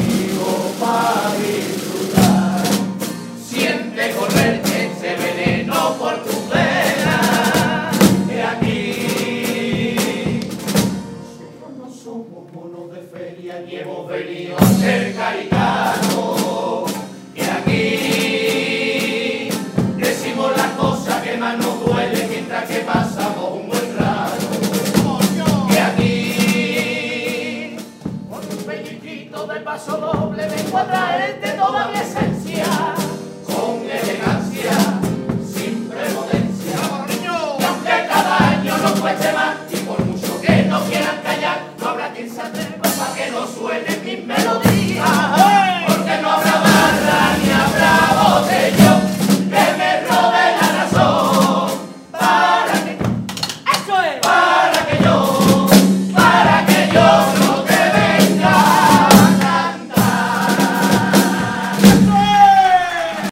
para disfrutar. Siente correr ese veneno por tus venas. Que aquí nosotros no somos monos de feria ni hemos venido a ser caricatos. Que aquí decimos las cosas que más nos duelen mientras que pasamos un buen rato. Que aquí con un pellizquito de paso doble vengo a traerte toda mi esencia, con elegancia, sin prepotencia. Y aunque cada año nos cueste